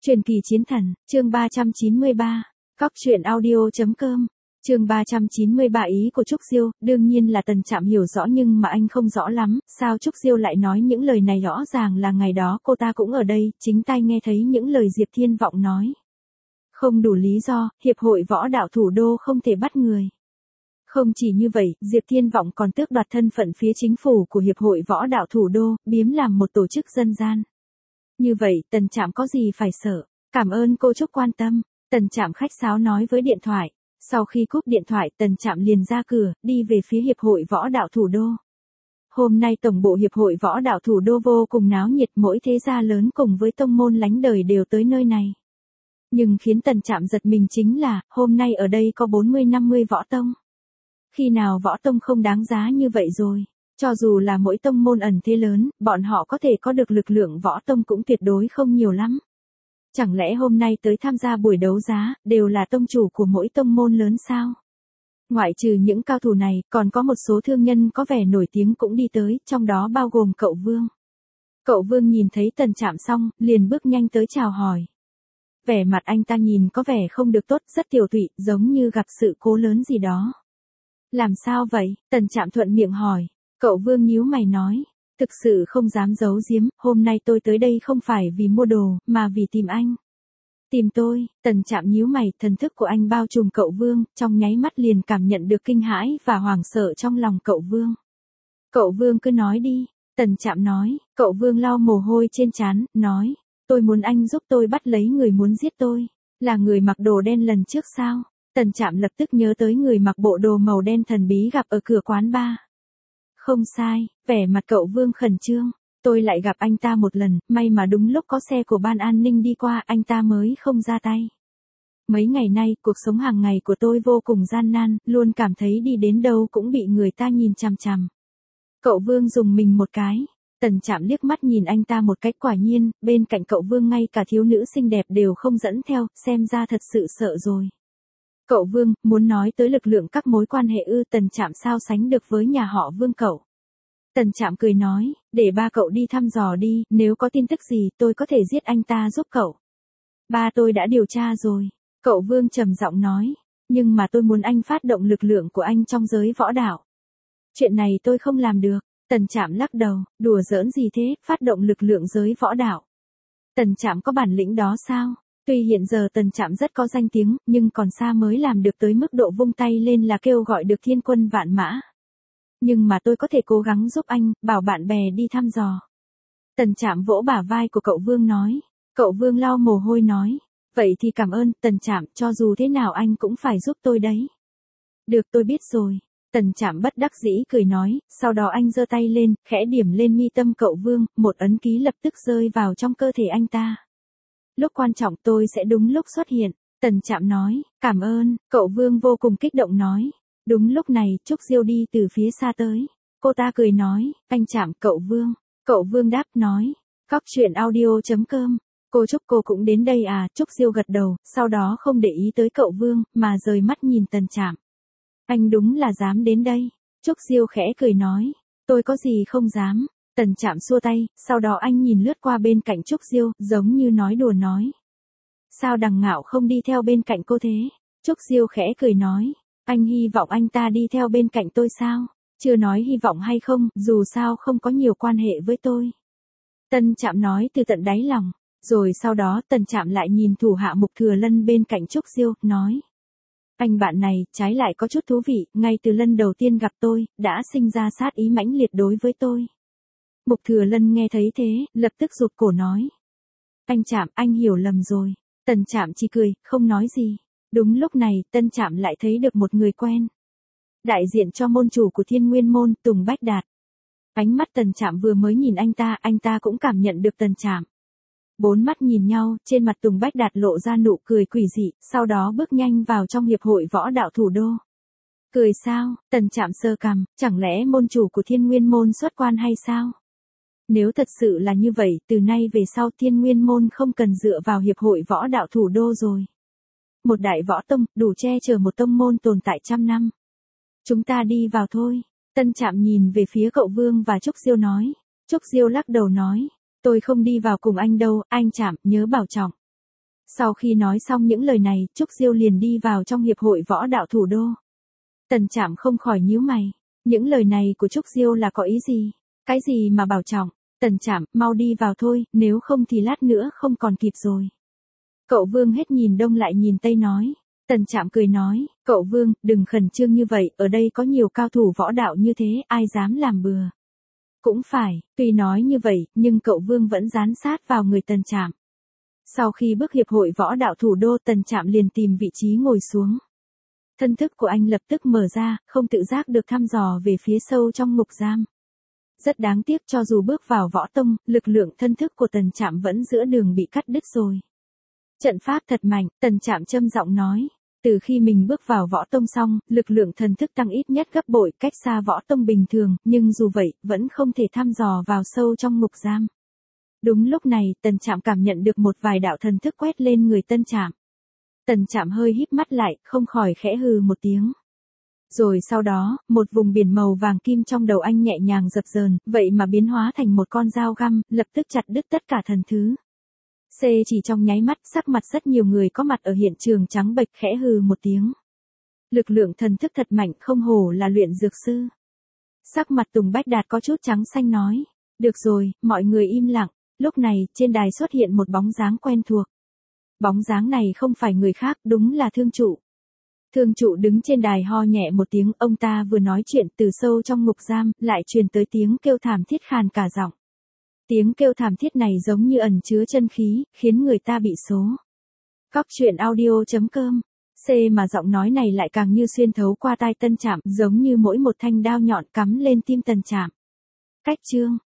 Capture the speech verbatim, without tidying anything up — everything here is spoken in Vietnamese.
Truyền kỳ chiến thần, chương ba trăm chín mươi ba. Cóc truyện audio.com. Chương ba trăm chín mươi ba ý của Trúc Diêu, đương nhiên là Tần Trạm hiểu rõ nhưng mà anh không rõ lắm, sao Trúc Diêu lại nói những lời này, rõ ràng là ngày đó cô ta cũng ở đây, chính tai nghe thấy những lời Diệp Thiên Vọng nói. Không đủ lý do, Hiệp hội Võ đạo Thủ đô không thể bắt người. Không chỉ như vậy, Diệp Thiên Vọng còn tước đoạt thân phận phía chính phủ của Hiệp hội Võ đạo Thủ đô, biếm làm một tổ chức dân gian. Như vậy, Tần Trạm có gì phải sợ? Cảm ơn cô Trúc quan tâm. Tần Trạm khách sáo nói với điện thoại. Sau khi cúp điện thoại, Tần Trạm liền ra cửa, đi về phía Hiệp hội Võ đạo Thủ đô. Hôm nay tổng bộ Hiệp hội Võ đạo Thủ đô vô cùng náo nhiệt, mỗi thế gia lớn cùng với tông môn lánh đời đều tới nơi này. Nhưng khiến Tần Trạm giật mình chính là, hôm nay ở đây có bốn mươi năm mươi võ tông. Khi nào võ tông không đáng giá như vậy rồi? Cho dù là mỗi tông môn ẩn thế lớn, bọn họ có thể có được lực lượng võ tông cũng tuyệt đối không nhiều lắm. Chẳng lẽ hôm nay tới tham gia buổi đấu giá, đều là tông chủ của mỗi tông môn lớn sao? Ngoại trừ những cao thủ này, còn có một số thương nhân có vẻ nổi tiếng cũng đi tới, trong đó bao gồm cậu Vương. Cậu Vương nhìn thấy Tần Trạm xong, liền bước nhanh tới chào hỏi. Vẻ mặt anh ta nhìn có vẻ không được tốt, rất tiều tụy, giống như gặp sự cố lớn gì đó. Làm sao vậy? Tần Trạm thuận miệng hỏi. Cậu Vương nhíu mày nói, thực sự không dám giấu giếm, hôm nay tôi tới đây không phải vì mua đồ, mà vì tìm anh. Tìm tôi? Tần Trạm nhíu mày, thần thức của anh bao trùm cậu Vương, trong nháy mắt liền cảm nhận được kinh hãi và hoảng sợ trong lòng cậu Vương. Cậu Vương cứ nói đi, Tần Trạm nói. Cậu Vương lau mồ hôi trên trán, nói, tôi muốn anh giúp tôi bắt lấy người muốn giết tôi, là người mặc đồ đen lần trước sao? Tần Trạm lập tức nhớ tới người mặc bộ đồ màu đen thần bí gặp ở cửa quán bar. Không sai, vẻ mặt cậu Vương khẩn trương, tôi lại gặp anh ta một lần, may mà đúng lúc có xe của ban an ninh đi qua, anh ta mới không ra tay. Mấy ngày nay, cuộc sống hàng ngày của tôi vô cùng gian nan, luôn cảm thấy đi đến đâu cũng bị người ta nhìn chằm chằm. Cậu Vương dùng mình một cái. Tần Trạm liếc mắt nhìn anh ta một cách, quả nhiên, bên cạnh cậu Vương ngay cả thiếu nữ xinh đẹp đều không dẫn theo, xem ra thật sự sợ rồi. Cậu Vương, muốn nói tới lực lượng các mối quan hệ ư? Tần Trạm sao sánh được với nhà họ Vương cậu? Tần Trạm cười nói, để ba cậu đi thăm dò đi, nếu có tin tức gì tôi có thể giết anh ta giúp cậu. Ba tôi đã điều tra rồi. Cậu Vương trầm giọng nói, nhưng mà tôi muốn anh phát động lực lượng của anh trong giới võ đạo. Chuyện này tôi không làm được. Tần Trạm lắc đầu, đùa giỡn gì thế, phát động lực lượng giới võ đạo. Tần Trạm có bản lĩnh đó sao? Tuy hiện giờ Tần Trạm rất có danh tiếng, nhưng còn xa mới làm được tới mức độ vung tay lên là kêu gọi được thiên quân vạn mã. Nhưng mà tôi có thể cố gắng giúp anh, bảo bạn bè đi thăm dò. Tần Trạm vỗ bả vai của cậu Vương nói. Cậu Vương lau mồ hôi nói, vậy thì cảm ơn, Tần Trạm, cho dù thế nào anh cũng phải giúp tôi đấy. Được, tôi biết rồi. Tần Trạm bất đắc dĩ cười nói, sau đó anh giơ tay lên, khẽ điểm lên mi tâm cậu Vương, một ấn ký lập tức rơi vào trong cơ thể anh ta. Lúc quan trọng tôi sẽ đúng lúc xuất hiện, Tần Trạm nói, cảm ơn, cậu Vương vô cùng kích động nói. Đúng lúc này, Trúc Diêu đi từ phía xa tới. Cô ta cười nói, anh Trạm, cậu Vương. Cậu Vương đáp nói, cóc truyện audio.com. Cô Trúc cô cũng đến đây à? Trúc Diêu gật đầu, sau đó không để ý tới cậu Vương, mà rời mắt nhìn Tần Trạm. Anh đúng là dám đến đây. Trúc Diêu khẽ cười nói, tôi có gì không dám. Tần Trạm xua tay, sau đó anh nhìn lướt qua bên cạnh Trúc Diêu, giống như nói đùa nói. Sao Đằng Ngạo không đi theo bên cạnh cô thế? Trúc Diêu khẽ cười nói, anh hy vọng anh ta đi theo bên cạnh tôi sao? Chưa nói hy vọng hay không, dù sao không có nhiều quan hệ với tôi. Tần Trạm nói từ tận đáy lòng, rồi sau đó Tần Trạm lại nhìn thủ hạ Mục Thừa Lân bên cạnh Trúc Diêu, nói. Anh bạn này, trái lại có chút thú vị, ngay từ lần đầu tiên gặp tôi, đã sinh ra sát ý mãnh liệt đối với tôi. Mục Thừa Lân nghe thấy thế, lập tức rụt cổ nói. Anh Trạm, anh hiểu lầm rồi. Tần Trạm chỉ cười, không nói gì. Đúng lúc này, Tần Trạm lại thấy được một người quen. Đại diện cho môn chủ của Thiên Nguyên môn, Tùng Bách Đạt. Ánh mắt Tần Trạm vừa mới nhìn anh ta, anh ta cũng cảm nhận được Tần Trạm. Bốn mắt nhìn nhau, trên mặt Tùng Bách Đạt lộ ra nụ cười quỷ dị, sau đó bước nhanh vào trong Hiệp hội Võ đạo Thủ đô. Cười sao? Tần Trạm sơ cằm, chẳng lẽ môn chủ của Thiên Nguyên môn xuất quan hay sao? Nếu thật sự là như vậy, từ nay về sau Thiên Nguyên môn không cần dựa vào Hiệp hội Võ đạo Thủ đô rồi. Một đại võ tông, đủ che chở một tông môn tồn tại trăm năm. Chúng ta đi vào thôi. Tần Trạm nhìn về phía cậu Vương và Trúc Diêu nói. Trúc Diêu lắc đầu nói, tôi không đi vào cùng anh đâu, anh Trạm, nhớ bảo trọng. Sau khi nói xong những lời này, Trúc Diêu liền đi vào trong hiệp hội võ đạo thủ đô. Tần Trạm không khỏi nhíu mày. Những lời này của Trúc Diêu là có ý gì? Cái gì mà bảo trọng? Tần Trạm, mau đi vào thôi, nếu không thì lát nữa không còn kịp rồi. Cậu Vương hết nhìn đông lại nhìn tây nói. Tần Trạm cười nói, cậu Vương, đừng khẩn trương như vậy, ở đây có nhiều cao thủ võ đạo như thế, ai dám làm bừa. Cũng phải, tuy nói như vậy, nhưng cậu Vương vẫn dán sát vào người Tần Trạm. Sau khi bước hiệp hội võ đạo thủ đô, Tần Trạm liền tìm vị trí ngồi xuống. Thân thức của anh lập tức mở ra, không tự giác được thăm dò về phía sâu trong ngục giam. Rất đáng tiếc, cho dù bước vào võ tông, lực lượng thân thức của Tần Trạm vẫn giữa đường bị cắt đứt rồi. Trận pháp thật mạnh, Tần Trạm trầm giọng nói. Từ khi mình bước vào võ tông xong, lực lượng thần thức tăng ít nhất gấp bội, cách xa võ tông bình thường, nhưng dù vậy, vẫn không thể thăm dò vào sâu trong ngục giam. Đúng lúc này, Tần Trạm cảm nhận được một vài đạo thần thức quét lên người Tần Trạm. Tần Trạm hơi híp mắt lại, không khỏi khẽ hừ một tiếng. Rồi sau đó, một vùng biển màu vàng kim trong đầu anh nhẹ nhàng dập dờn, vậy mà biến hóa thành một con dao găm, lập tức chặt đứt tất cả thần thứ. C chỉ trong nháy mắt, sắc mặt rất nhiều người có mặt ở hiện trường trắng bệch, khẽ hừ một tiếng. Lực lượng thần thức thật mạnh, không hổ là luyện dược sư. Sắc mặt Tùng Bách Đạt có chút trắng xanh nói. Được rồi, mọi người im lặng. Lúc này, trên đài xuất hiện một bóng dáng quen thuộc. Bóng dáng này không phải người khác, đúng là Thương Trụ. Thương Trụ đứng trên đài ho nhẹ một tiếng, ông ta vừa nói chuyện, từ sâu trong ngục giam, lại truyền tới tiếng kêu thảm thiết khàn cả giọng. Tiếng kêu thảm thiết này giống như ẩn chứa chân khí, khiến người ta bị số. Cóc truyện audio chấm com. C mà giọng nói này lại càng như xuyên thấu qua tai Tần Trạm, giống như mỗi một thanh đao nhọn cắm lên tim Tần Trạm. Cách chương